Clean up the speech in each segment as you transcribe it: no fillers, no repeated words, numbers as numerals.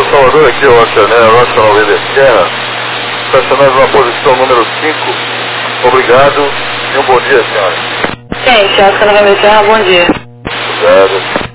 Salvador, aqui é o Acionário Nacional Wilder Serra, estacionado na posição número 5. Obrigado e um bom dia, senhora. Gente, Acionário Wilder Serra, bom dia. Obrigado.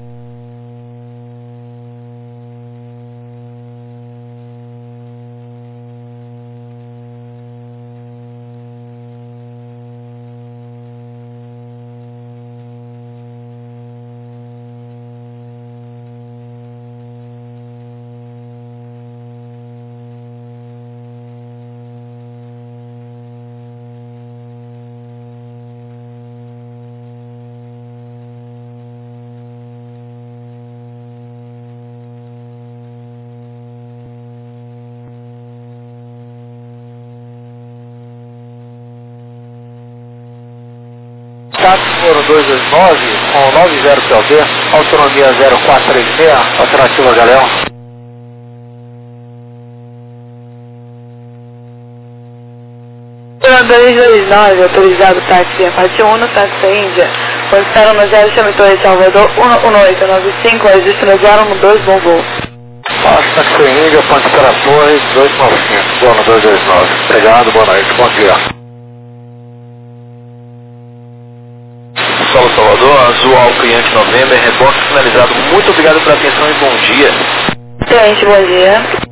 Foro 229 com 90 PLD, autonomia 0436, alternativa Galeão. Foro 229, autorizado táxi a parte 1, táxi Índia. Posição no 0, chame Torre Salvador 11895, registro no 012, bom voo. Passo táxi Índia, ponte para Torre 295, dono 229. Obrigado, boa noite, bom dia. Solo Salvador, Azul Alfa Yankee November, reboque finalizado. Muito obrigado pela atenção e bom dia. Gente, bom dia.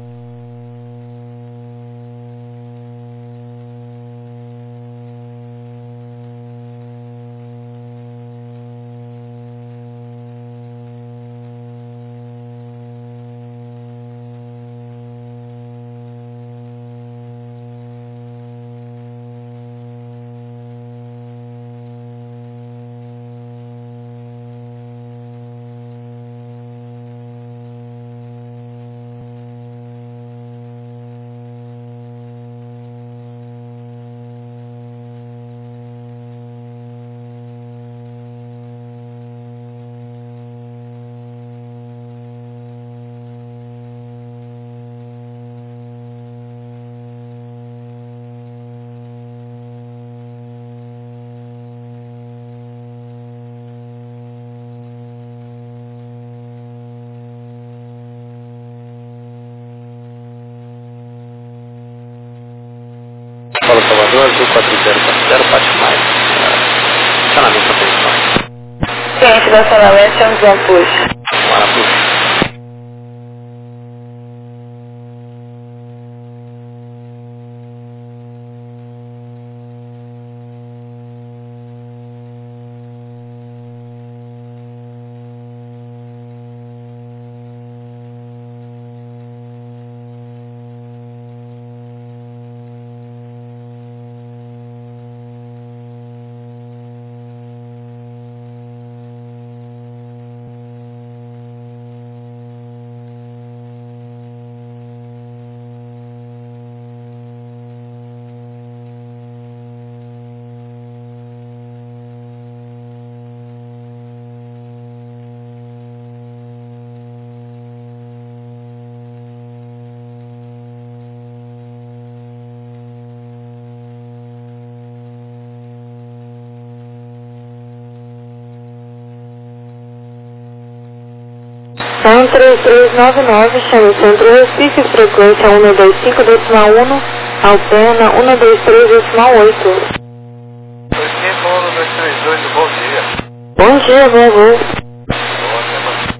Solo Salvador, Azul 4040, parte mais. Estacionamento atenção. Gente, nacionalmente, chame João Puxa. Marapuxa. São 3399, chame Centro Recife, frequência 125.1, Alpena 123.8. 232, bom dia. Bom dia, bom voo. Boa semana.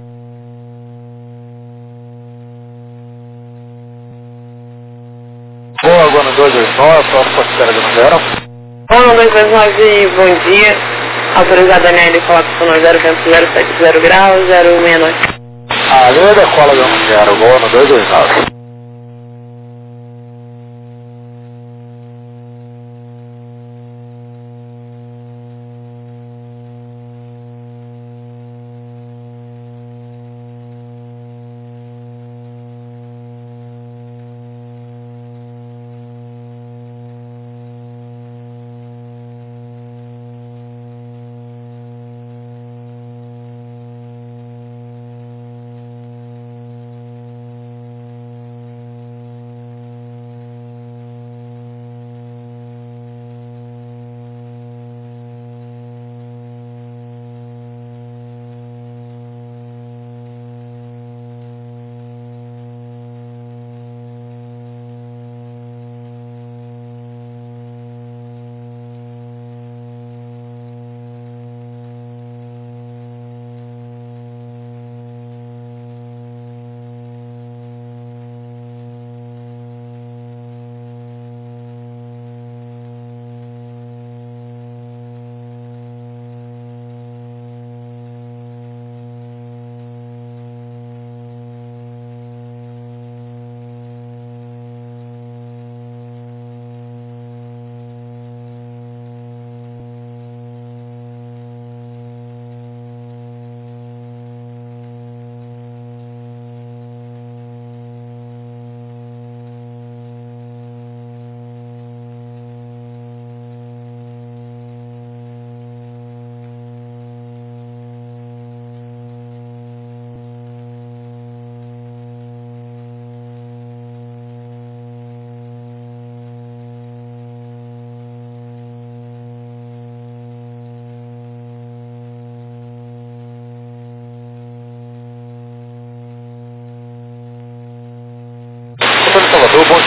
Boa, agora no 229, próximo Porteira do Zero. Bom, 229, bom dia. Autorizada Nelly, falar com o 07070 graus, 069. Ali da cola do Zero, boa no 229.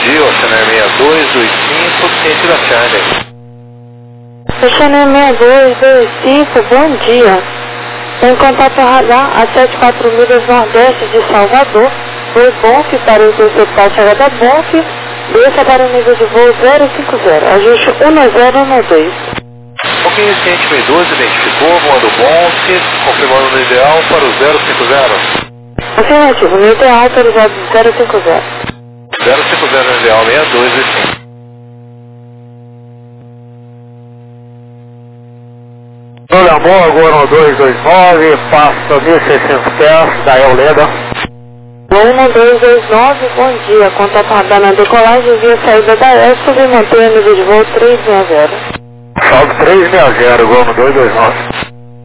dia, Oceaneer 6225, ciente da Charlie. Oceaneer 6225, bom dia. Em contato radar a 74 milhas nordeste de Salvador, voo Bonf para interceptar a chegada da Bonf, desça para o nível de voo 050, ajuste 1012. Ok, ciente 612, identificou, voando Bonf, confirmando no ideal para o 050. Afirmativo, no ideal autorizado 050. 050 no ideal 625. Olha, amor, agora 229, passa 1.600 pés, da Euleda. 1229, bom dia. Contato radar na decolagem via saída da ESP e mantenha nível de voo 360. Salve 360, igual no 229.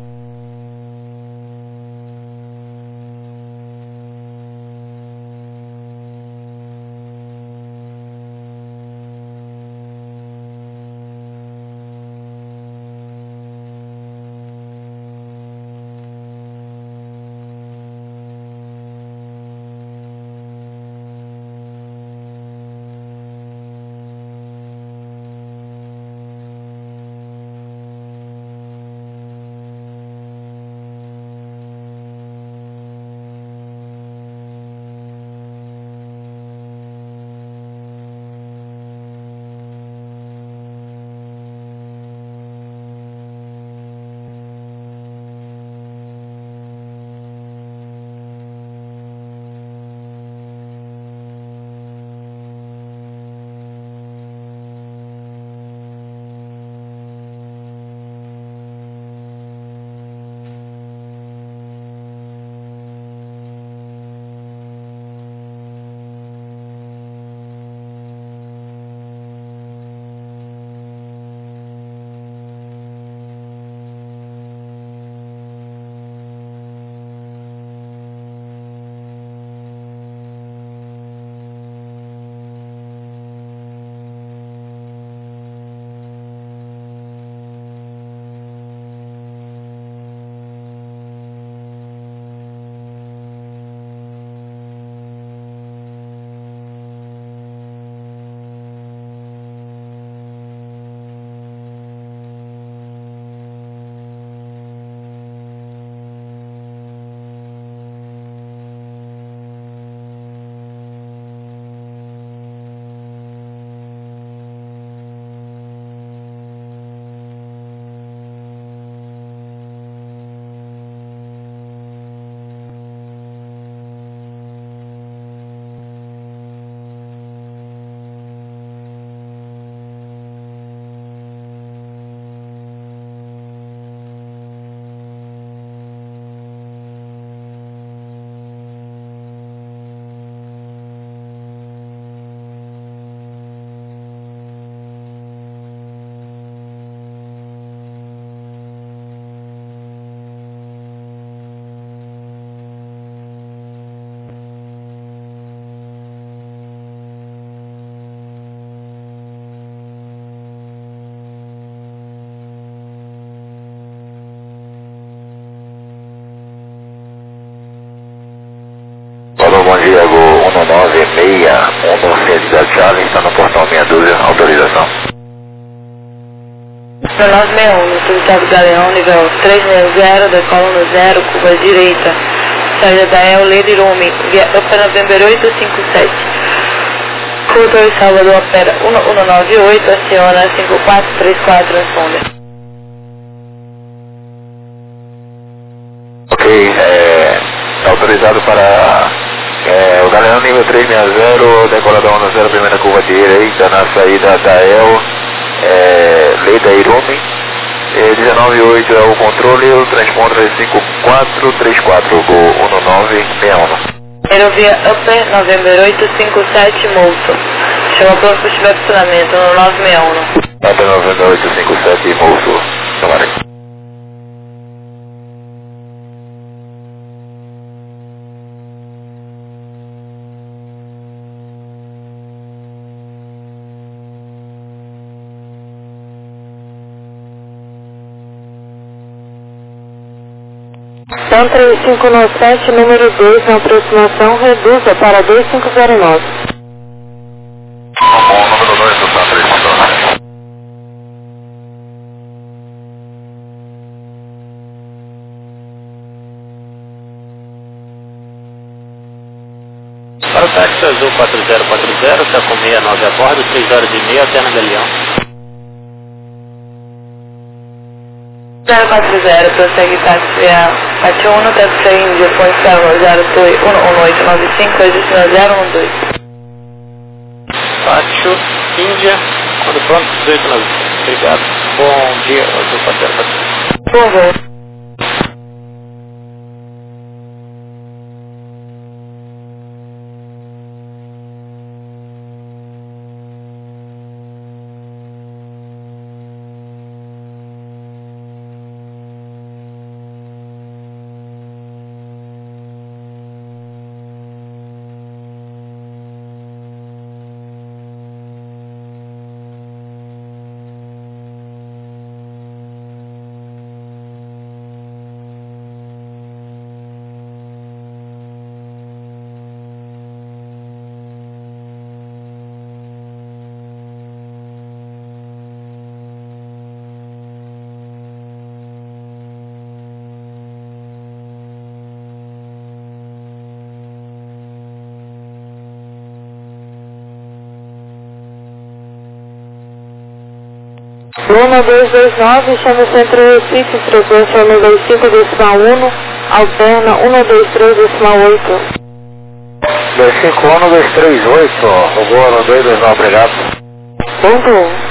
Alô, bom dia, Gol 196, 1 da Charlie, está no portão meia dúzia, autorização. 1961, solicitado Galeão, nível 360, decola no 0, curva direita, saída da Euleda Irumi, via Upper November 857. Controle Salvador opera 1198, aciona 5434, responde. Ok, autorizado para o Galeão nível 360, decola da 10, primeira curva direita, na saída da Leda Irumi, 198 é o controle, o transponder é 5434, Gol 1961. Aerovia Upper November 857, Molto. Chama pronto para estiver funcionamento no 961. Upper November 857, Molto. Tomara. Então 3597, número 2, na aproximação, reduza para 2509. Isso, Azul 4040, está com 69 a bordo, 6 horas e meia, até na Galeão. 040, prossegue táxi a Pátio 1, táxi Índia, Ponte Salvo, 01895, destino 012. Pátio, Índia, quando pronto, 1890. Obrigado. Bom dia, Azul 4040. Bom voo. Luna 229, chama o centro Recife, frequência 125,1, alterna 123,8. 251-238, Rogoro 229, obrigado. Bom voo.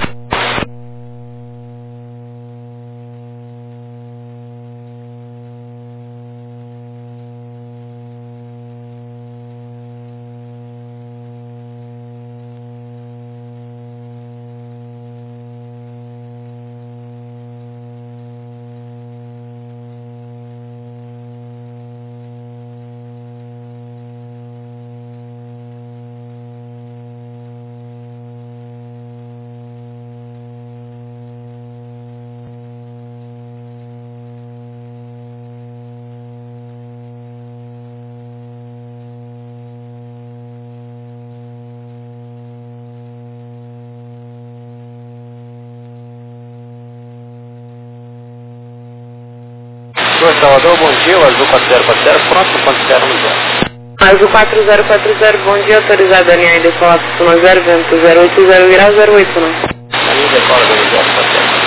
Salvador, bom dia, o Azul 4040, pronto, ponto 0 no 0. Azul 4040, bom dia, autorizado a linha de decola 0, vento 080 grau 089. A linha decola do 040.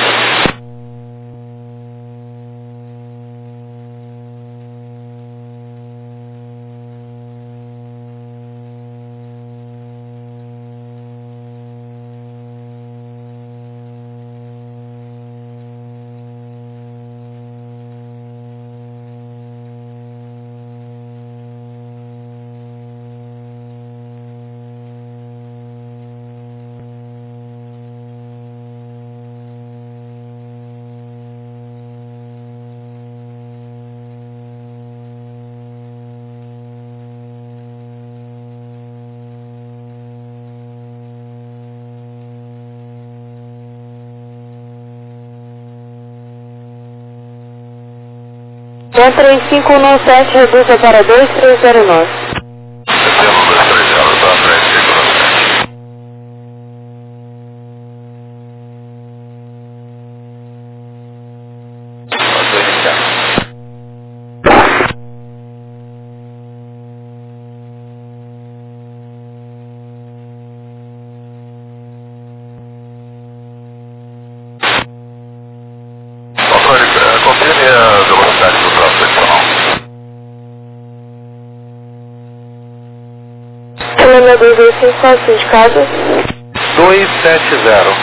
Então 3517 reduza para 2309. Setembro 230, tá? 3517. Pode iniciar. Controle, confirme a velocidade do tráfego adicional. Luna 225, indicado. 270.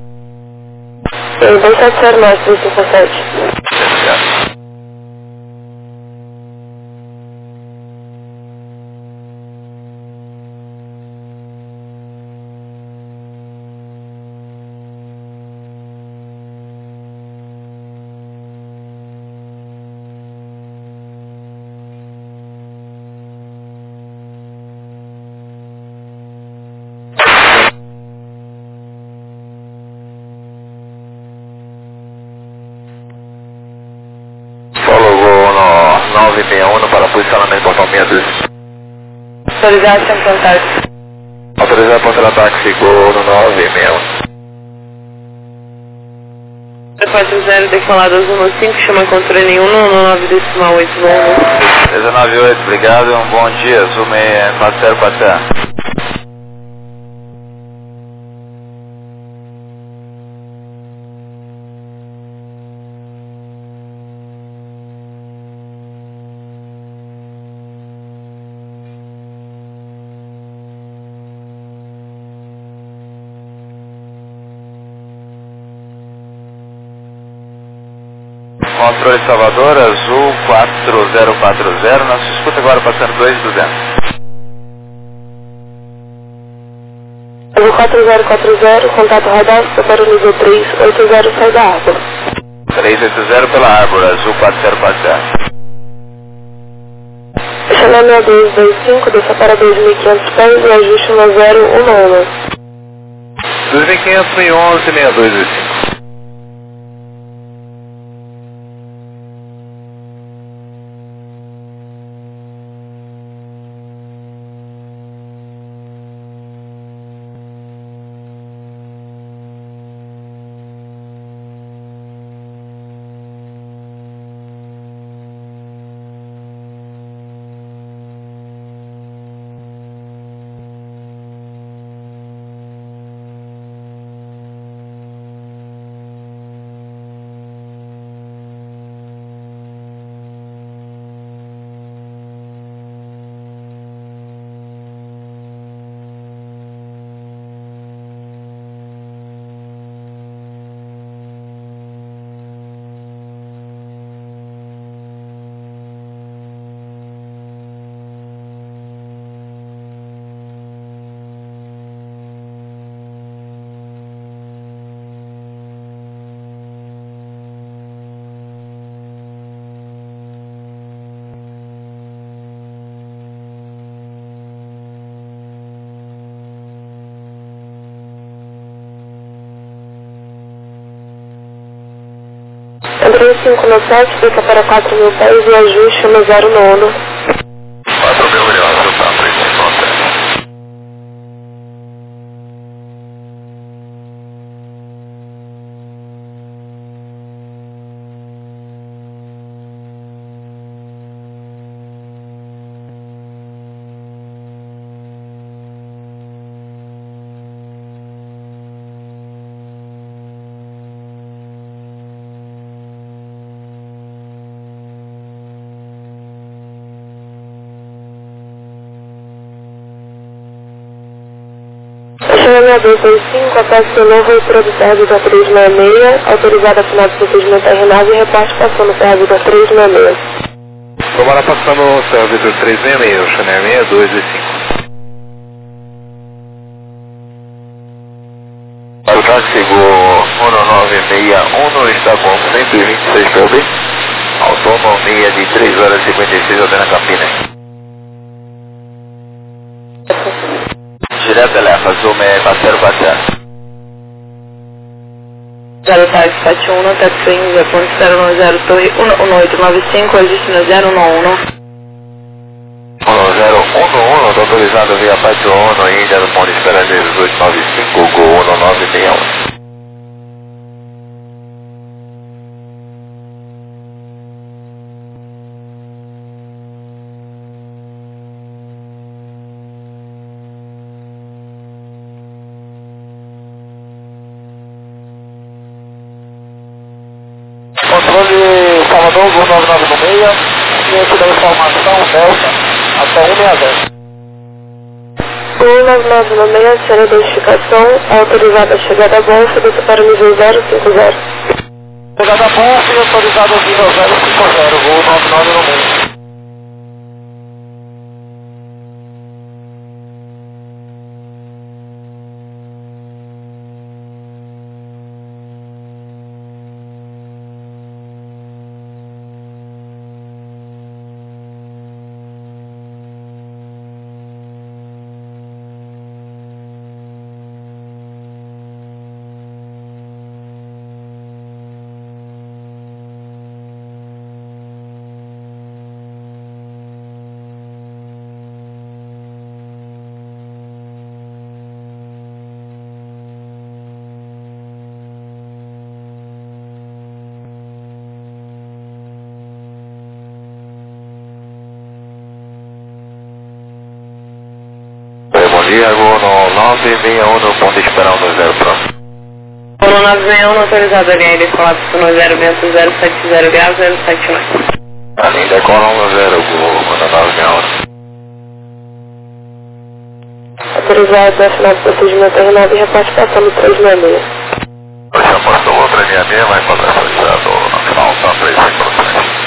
270 mais 257. Obrigado. Follow 961 para posicionamento portão 62. Autorizado sem contato. Autorizado para ataque, Gol no 961. 40 decolado azul no 5, chama controle 1 no 9,8, vamos. 398, obrigado, um bom dia, Zoom 404. Controle Salvador, Azul 4040, nosso escuta agora passando 2200. Azul 4040, contato radar, para o nível 380, sai da água. 380 pela Árbora, Azul 4040. Chanel 6225, desça para 2.500 pés e ajuste no 0111. 2511, 6225. Andrei 597, fica para 4.000 pés e ajuste no 09. 4.000 milhões, tá, 357. Chanel 225, acesso novo e produzido da 366, autorizado a final de procedimento terminado e reporte passando pela da 366. Tomara passando o servidor 366, Chanel 6225. O táxi 1961 está com 126 PB, autonomia de 3 horas e 56 até na Campinas. Direto Elefa, Zoom 404. Zero Tarde 71, táxi 0.010, torre 11895, ajuste no 011. 1011, autorizado via Pátio 1, Índia, no ponto de espera 1895, Gol 1961. Controle Salvador, Gol 9996, cliente da informação, Delta, até 160. 19996, será identificação, autorizada a chegada a bolsa, desça para o nível 050. Chegada a bolsa e autorizado ao nível 050, Gol 9996. 1961, ponto esperar 10 próximo. 1961, autorizado a linha decolado por 90 vento 070 graus 079. A linha decola 10, Gol 1961. Autorizado a final do procedimento R9 e reparte passando 366. Já passou outra linha minha, vai encontrar autorizado no final, tá 35%.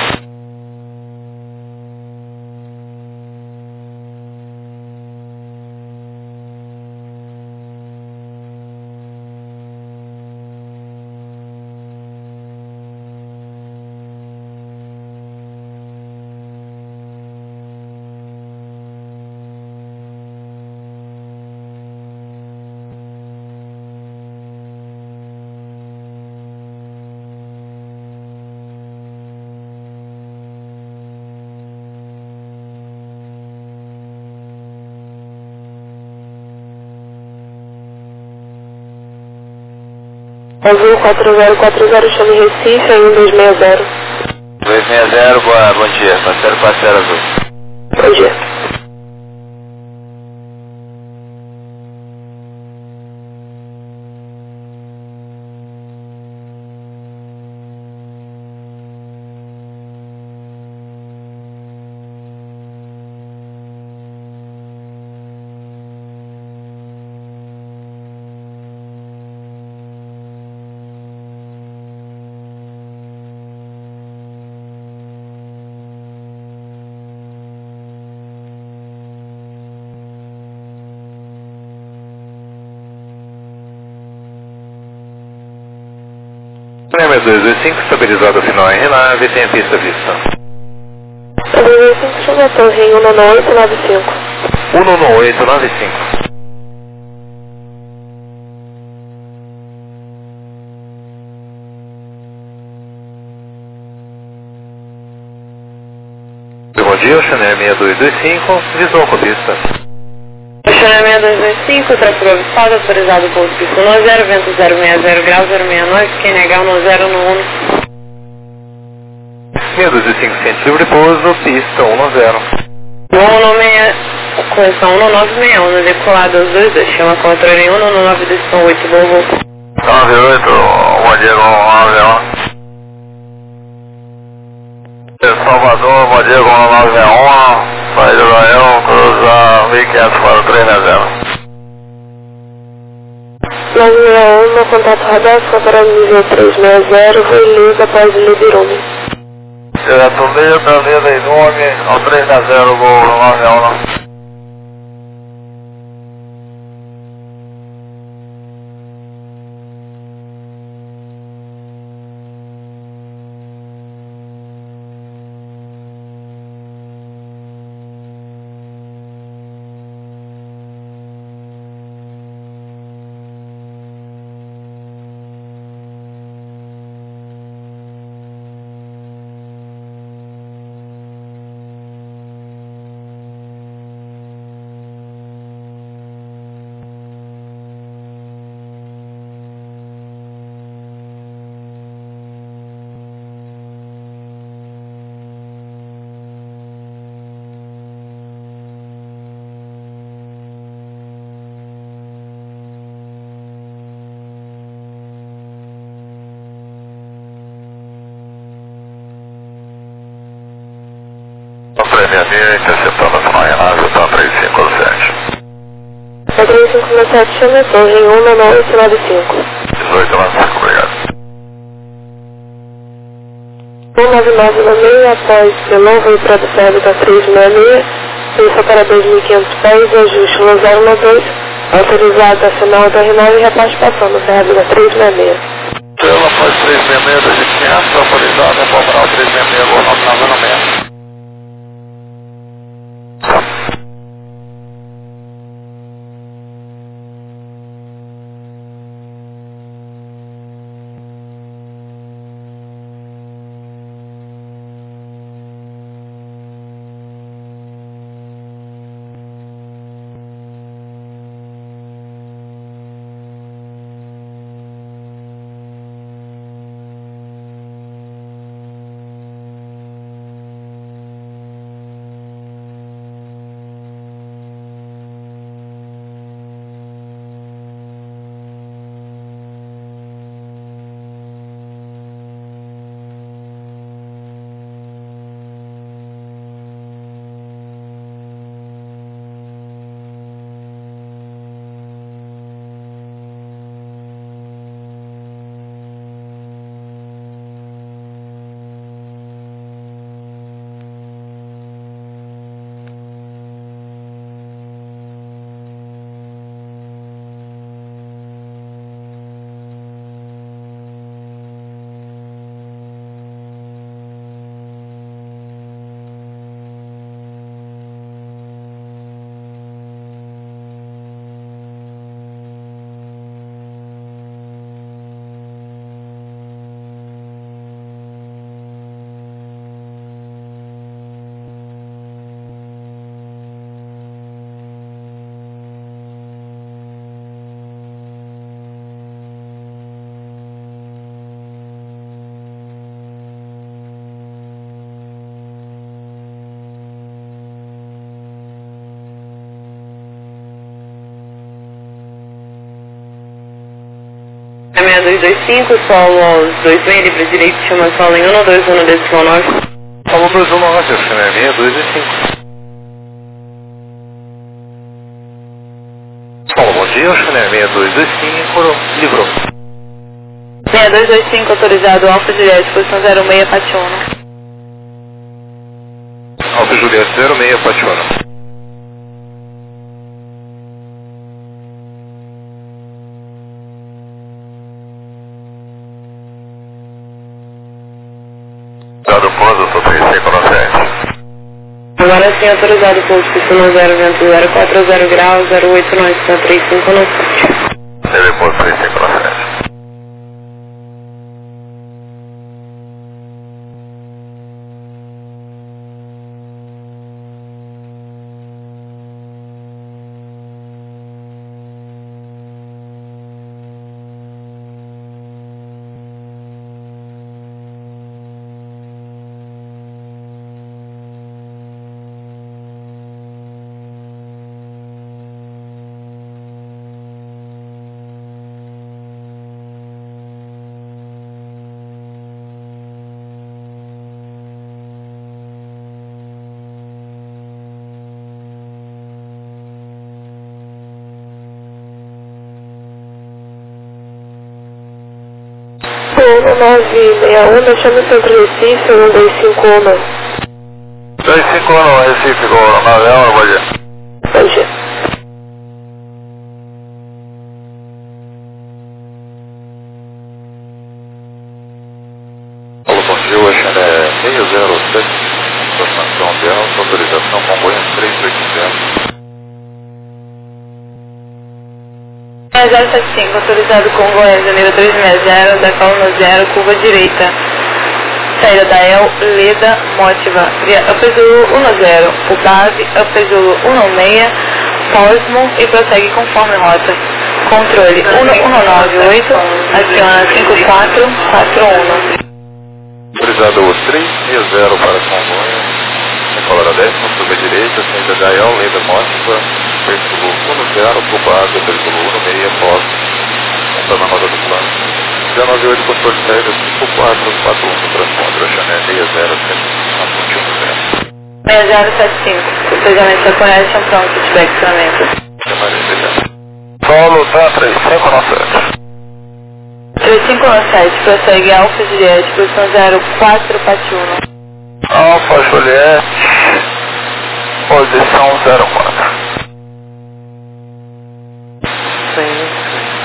Azul 4040, chame Recife, em 260. 260, bom dia, parceiro parceiro Azul. Bom dia. Lembra 225, estabilizado o final R9, tem a pista vista. 225, chama a torre em 19895. 11895. Bom dia, Chanel 6225, visão com pista. Chanel 6225, tráfego avisado, autorizado com pista 10, vento 060 graus 069, QNH 10 no 1. 6225, centro livre pouso, pista 110. 196, correção 1961, decolado aos 22, chama controle em 19928, Volvo. 98, bom dia, Gol 91. Salvador, bom dia, Gol 91. Saída do Ael, cruza 1500 para o 360. 961, no contato radar, comparando nível 360, vou em liga após o Libirume. Direto Lida em nome, ao 360, Gol 91. Interceptando a final Renave, está 3507. 3507, chama a torre em 19895. 1895, obrigado. 199 na meia, após Delon, voo para a serra da 366, pista para 2.500 pés, ajuste 1092, autorizado a final da R9 e reparte passando, serra da 366. Pela após 366, 2500, autorizado a comprar o 366, Gol 996. 6225, solo 26, livre direito, chama solo em 121 decimal 9. Solo 219, Oxané 625. Solo, bom dia, Oxané 6225, livrou. 6225, autorizado, Alfa Juliette, posição 06, Pationa. Alfa Juliette 06, Pationa. Dado pouso, sou 3597. Agora sim, autorizado, pouso, posição 0, vento 040 graus, 089, 35 no site. Teve pouso 3597. Ano 961, chama Centro Recife, 1251. 251 Recife, Gol, 9 bom dia. Bom dia. Alô, bom dia, Oxané 607, informação de alta, autorização Congonhas 380. 075, autorizado com Goiás, Janeiro 360, da coluna 0, curva direita. Saída da El, Leda, Mótiva, via Upezulu 10, Ubave, Upezulu 16, Cosmo e prossegue conforme rota. Controle 1198, aciona 5441. Autorizado 360 para Congonhas, decolar 10, curva direita, saída da El, Leda, Mótiva, veículo 10, Ubave, veículo 16, Cosmo, está na roda do plano. 198, controle de saída 5441, transponder, Oxané 60, 6075, despejamento da conexão, pronto, feedback, treinamento. Solo, tá, 3597. 3597, prossegue Alfa Juliette, posição 04, Patiuna. Alfa Juliette, posição 04. Sim.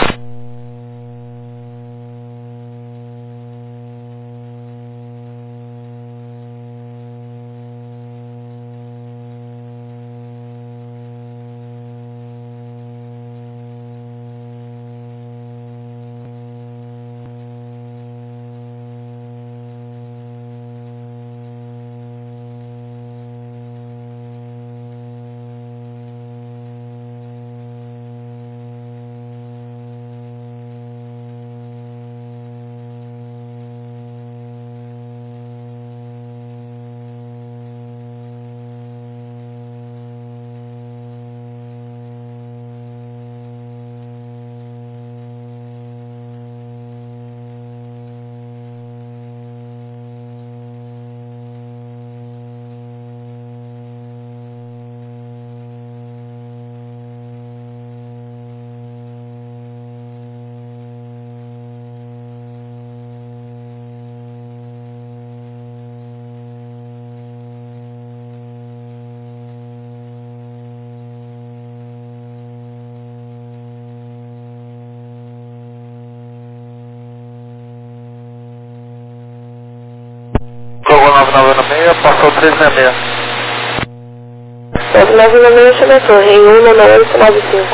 Colocou 9996, passou 366. 9996, chama a torre, em 19895.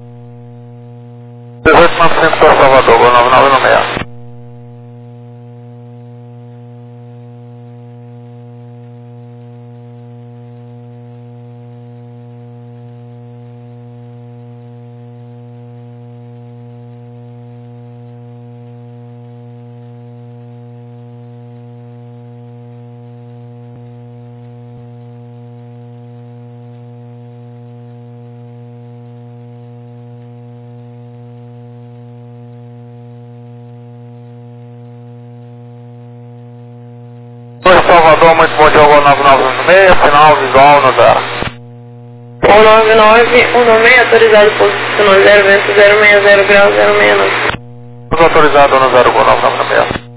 18900 para Salvador, Gol 9996. Salvador, muito bom dia, 9996, final visual no 0. 19916, autorizado posicionando 0, vento 060, grau 069. Autorizado no 0, 9996.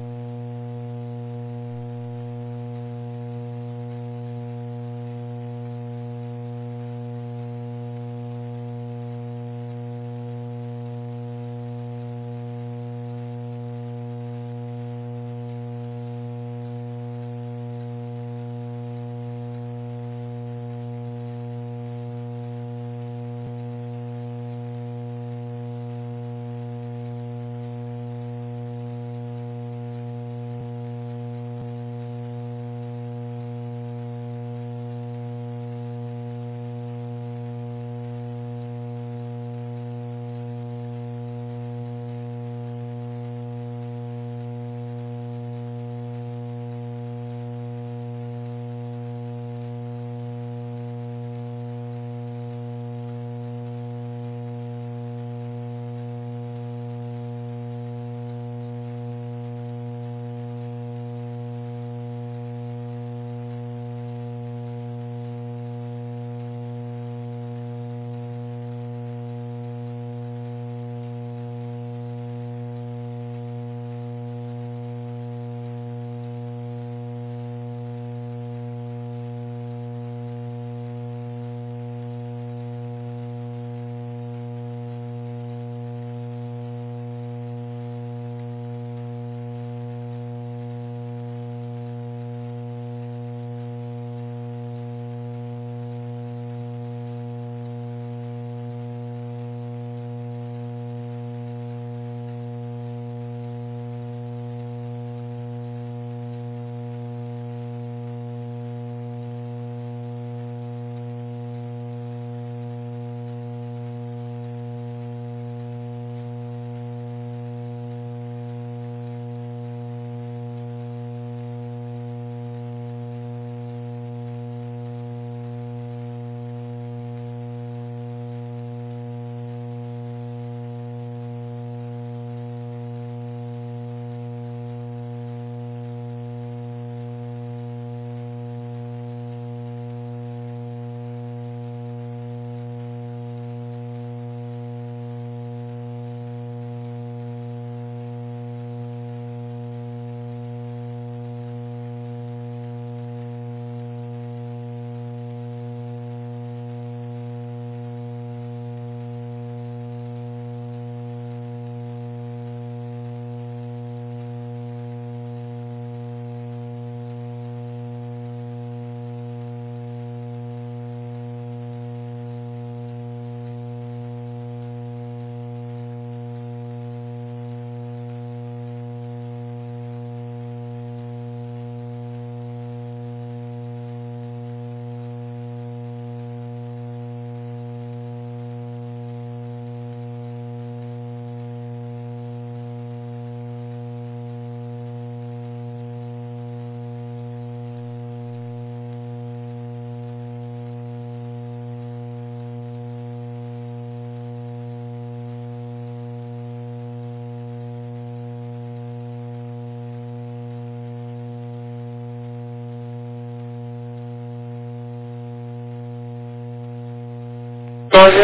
Nove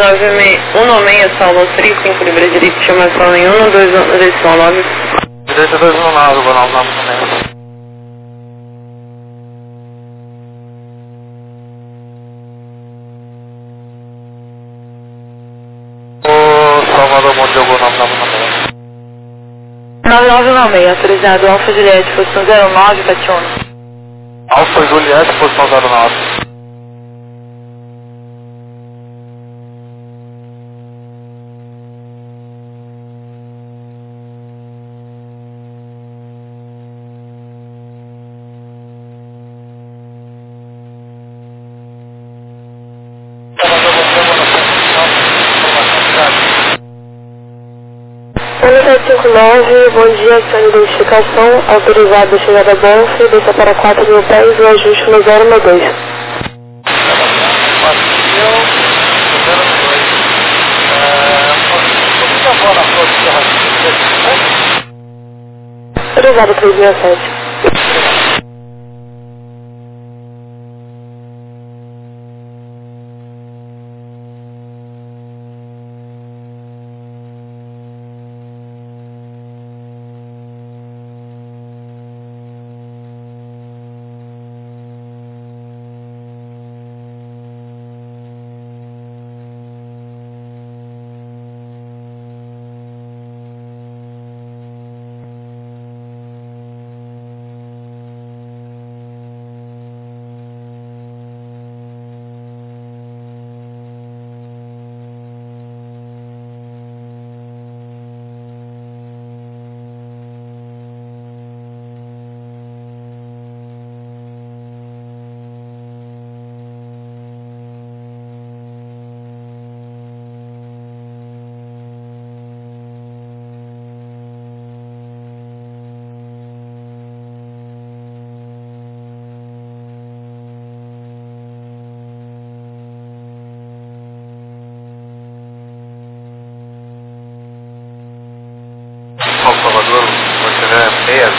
196, Salva 35, Libra Direito, chamação em 122, direção 9. Direita 219, vou 9996. Salvador, bom dia, vou 9996. 9996, autorizado, Alfa Juliette, posição 09, Cationa. Alfa Juliette, posição 09. Bom dia, sem identificação, autorizado a chegada Bonf, desça para 4.000 pés, o ajuste no 062. Autorizado 367.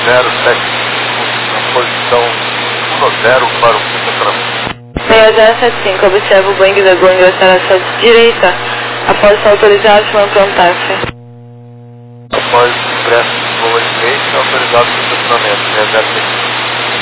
na posição 10 para o estacionamento. 6075, observa o Boeing da Gol ingressar à sua direita, após ser autorizado para um táxi. Após o ingresso do voo Space, autorizado para o estacionamento, 6075.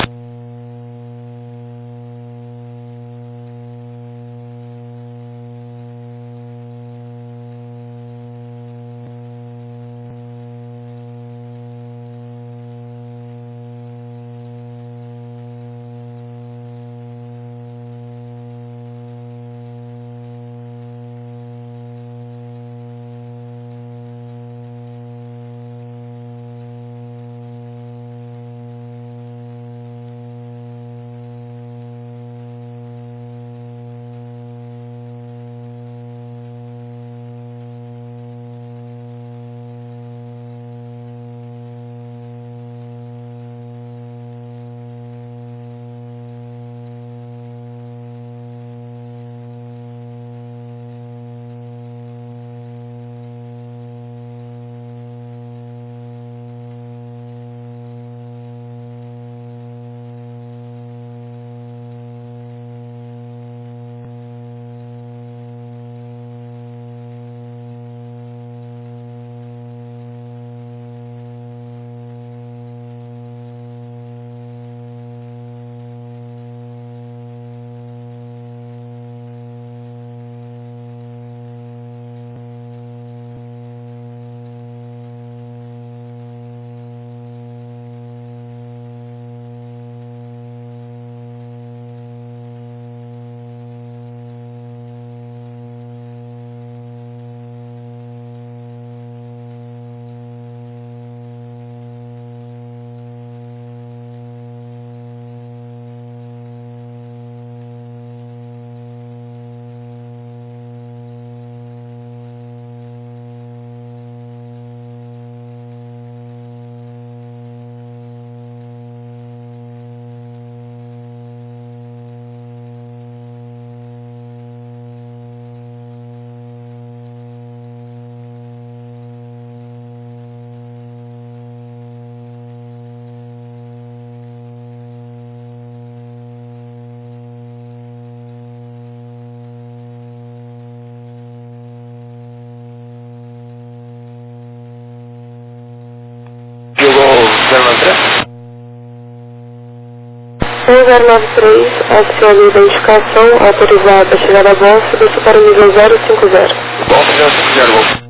André? 1093, oficial de identificação autorizada, chegada a bolsa, desce para o nível 050. Bom, 050.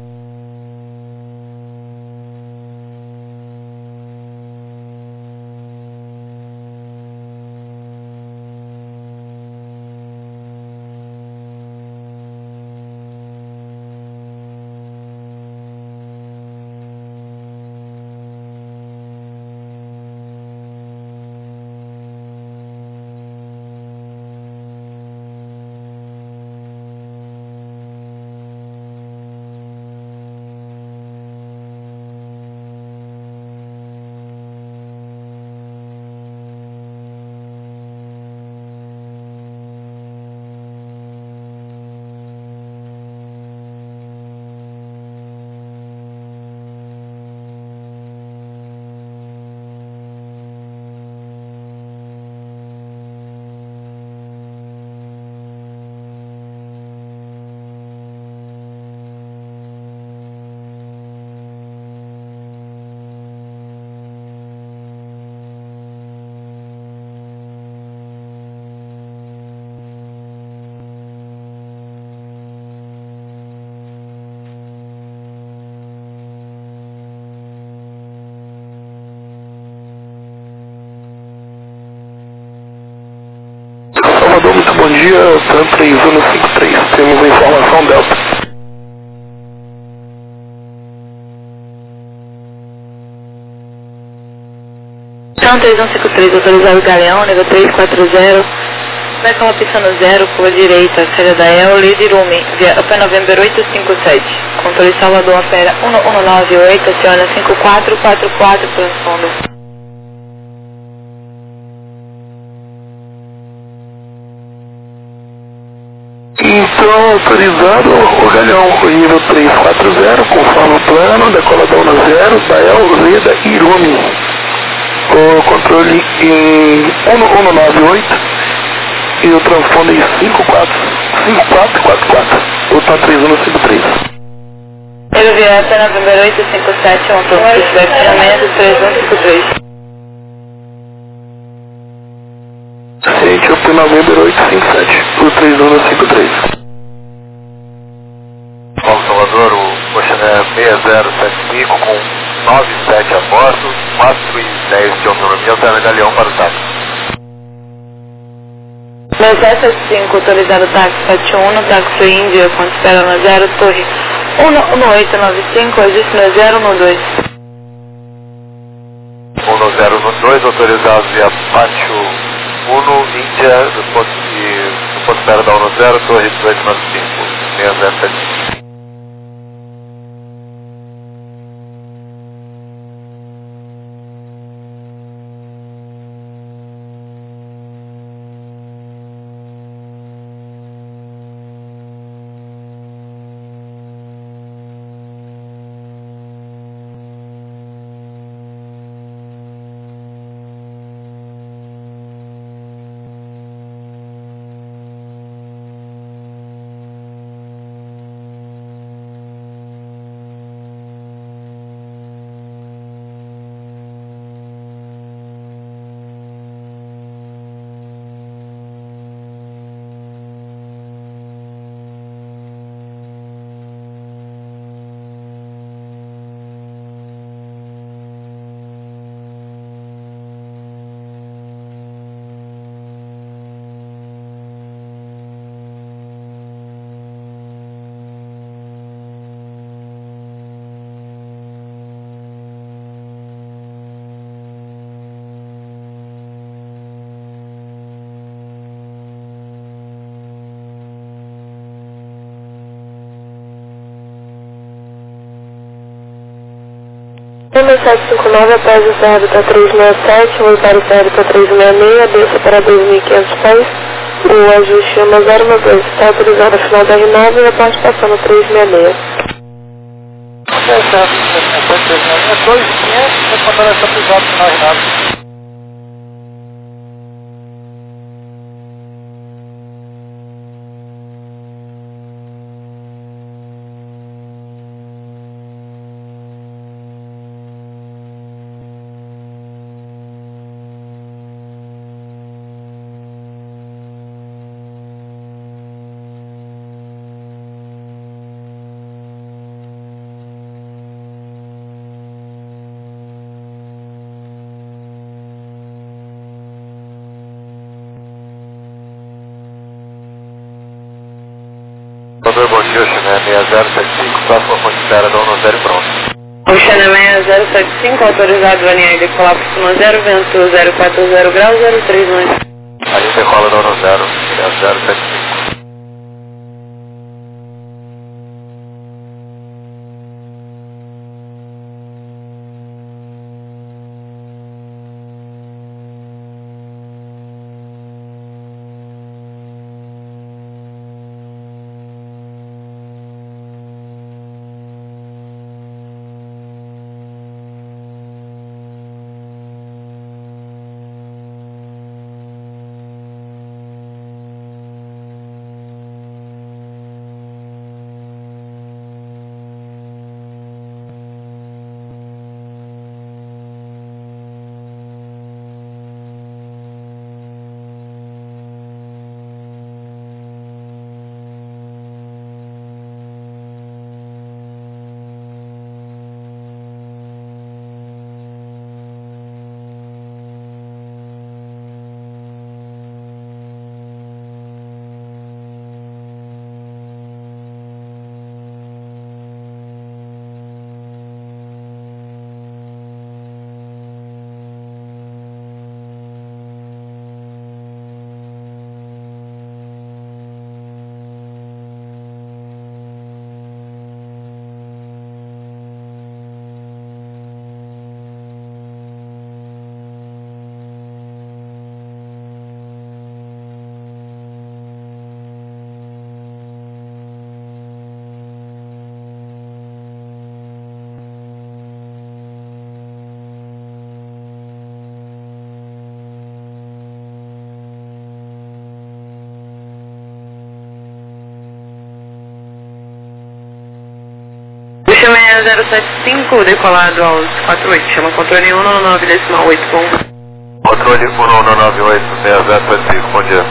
Salvador, muito bom dia, TAM 3153, temos a informação Delta. TAM 3153, autorizado Galeão, nível 340, vai com a pista no 0, curva direita, saída da EL, Lady Rumi, via Upper November 857, controle Salvador, opera 1198, aciona 5444, transpondo. Então, autorizado o Galeão nível 340, conforme o plano, decolador no 0, Dael, Leda, Irumi. 1093, oficial de identificação autorizada, chegada a bolsa, desce para o nível 050. 1093, oficial de identificação autorizada, chegada a bolsa, desce para o nível 050. o controle em 1198 e o transponder em 5444. O tá 3153. Aeroviata November 857, um ponto de direcionamento 3153. Ciente, o November 857, o 3153. Paulo Salvador, o Oceané 6075 com 97 a bordo, 4 e 10 de autonomia, o medalhão para o táxi. 6775, autorizado táxi 71 no táxi Índia, ponto espera na 0, torre 11895, existe no 012. 1012, autorizado via pátio 1, Índia, do ponto espera da 10, torre 1895, 6075. Número 759, após o Serra está 367, vou para o Serra está 366, desça para 2.500 pés, o ajuste 1012, está autorizado a final da R9 e a ponte passando 366. Serra 2.500, vai mandar essa pisada no R9. Bom dia, Oceané 6075, próxima ponte espera da 10 pronto. Oceané 6075, autorizado a linha de colapso no 0, vento 040 graus 031. Aí decola da 6075. 6075, decolado aos 48, chama controle 119.8, bom. Controle 119.8, 6075, bom dia.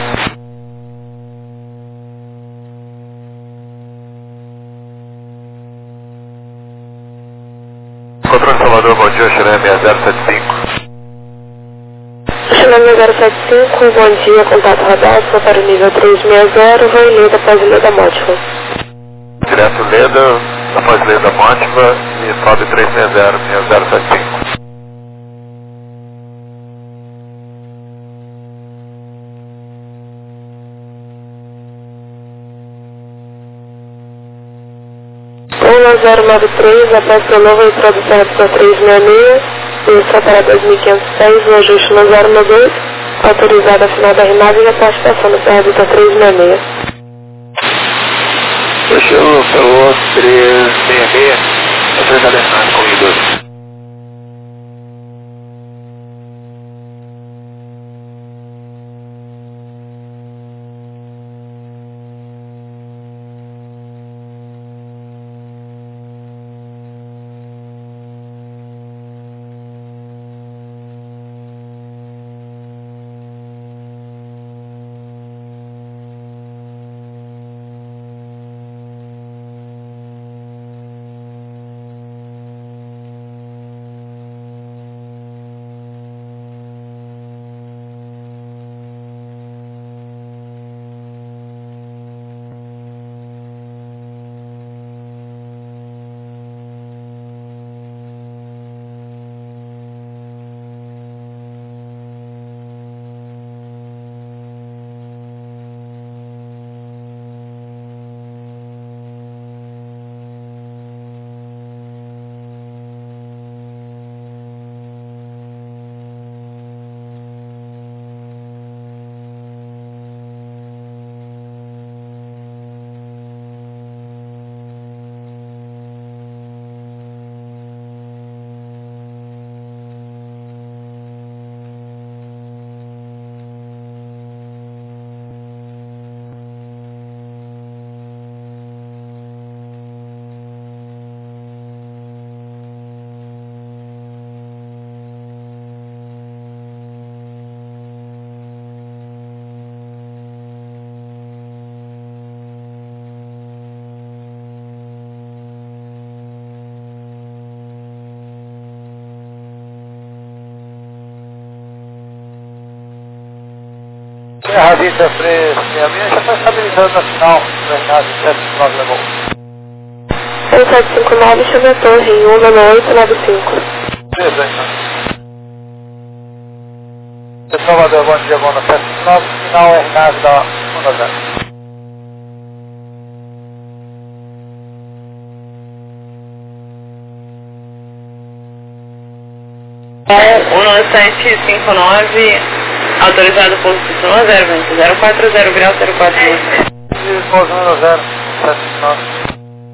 Controle Salvador, bom dia, Xerém 6075. Xerém 6075, bom dia, contato radar, sou para o nível 360, vou em Leda após Leda Mótiva. Direto Leda, após Leda Mótiva e sobe 360, 6075. Lula 093, após Prolonga e introdução para 366, isso para 2506, o ajuste no 092, autorizado a final da RNAV e a participação no Serra 366. Fechou, falou 366, autorizado a RNAV com I2. A Vista 366 já está estabilizando na final, no RNAV 759 levou. 6759, chama a torre em 19895. Beleza, então. Salvador, bom dia, bom na 759, final RNAV da 190. É, 1759, autorizado por posição 040 grau 041. E Pousando 0, 759.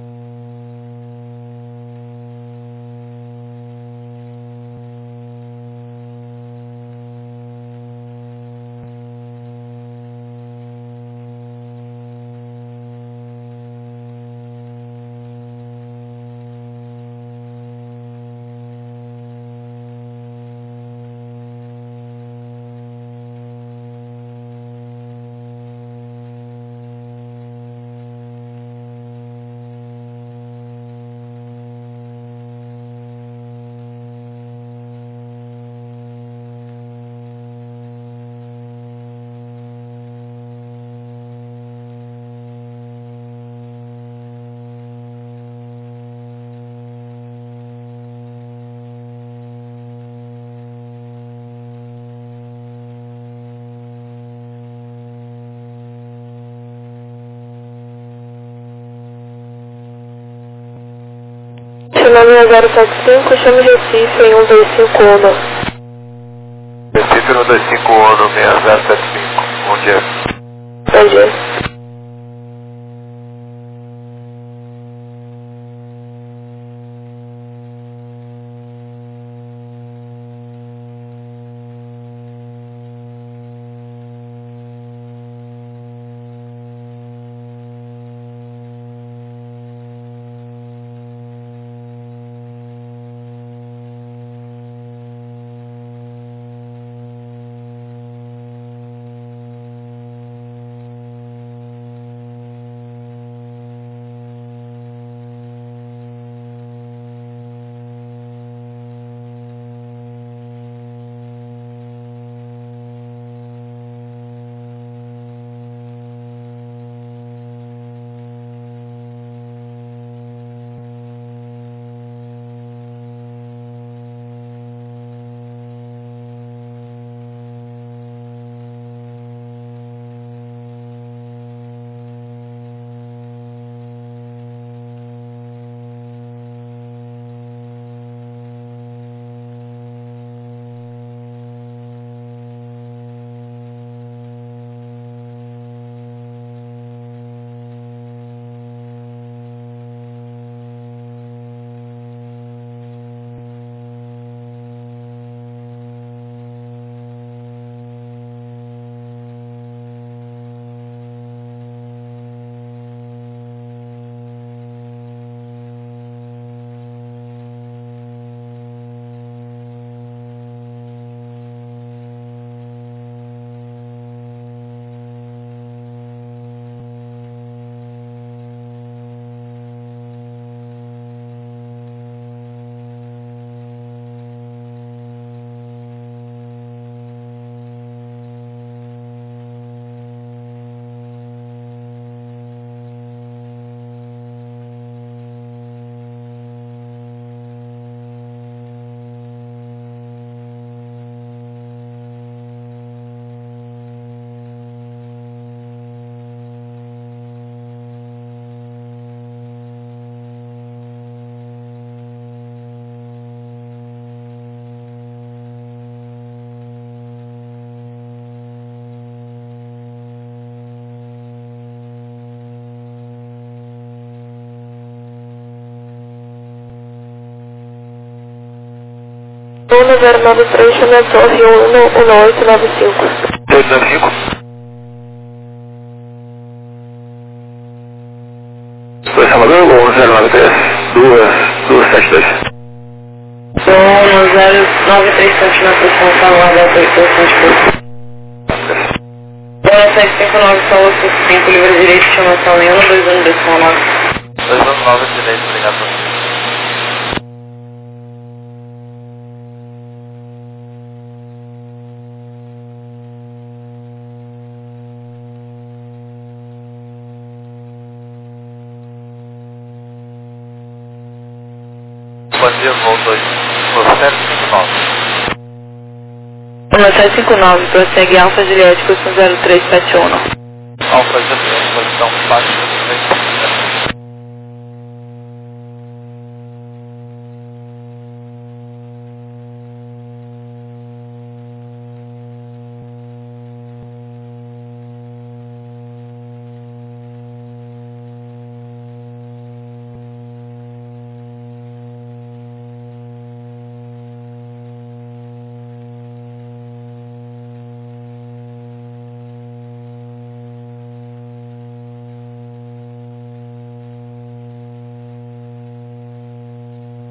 Finalzinha 075, chame Recife em 125 ONU. Recife 125 ONU 6075, bom dia. Bom dia. 1093, chama a torre 11895. 895. Foi Salvador, 1093, 272. Som 093 centímetros, São Paulo, Delta 8 centímetros. 759, São 855, livre direito, chamação 121 decimal 9. 219 direito, obrigado. Bom dia, volta aí. 1759, prossegue Alfa Juliette, curso 0371. Alfa Juliette, posição 4.